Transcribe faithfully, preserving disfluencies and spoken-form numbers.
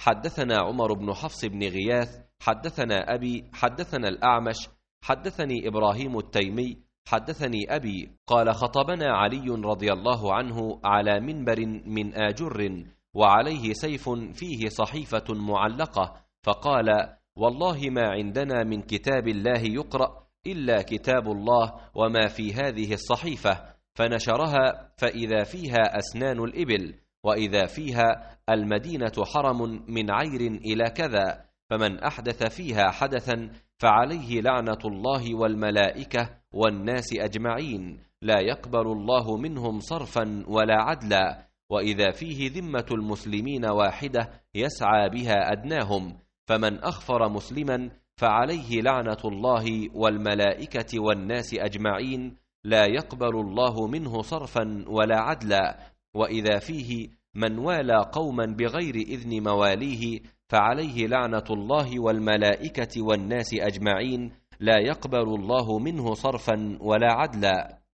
حدثنا عمر بن حفص بن غياث حدثنا أبي حدثنا الأعمش حدثني إبراهيم التيمي حدثني أبي قال خطبنا علي رضي الله عنه على منبر من آجر وعليه سيف فيه صحيفة معلقة، فقال: والله ما عندنا من كتاب الله يقرأ إلا كتاب الله وما في هذه الصحيفة، فنشرها فإذا فيها أسنان الإبل، وإذا فيها المدينة حرم من عير إلى كذا، فمن أحدث فيها حدثا فعليه لعنة الله والملائكة والناس أجمعين، لا يقبل الله منهم صرفا ولا عدلا، وإذا فيه ذمة المسلمين واحدة يسعى بها أدناهم، فمن أخفر مسلما فعليه لعنة الله والملائكة والناس أجمعين، لا يقبل الله منه صرفا ولا عدلا، وإذا فيه من والى قوما بغير إذن مواليه فعليه لعنة الله والملائكة والناس أجمعين، لا يقبل الله منه صرفا ولا عدلا.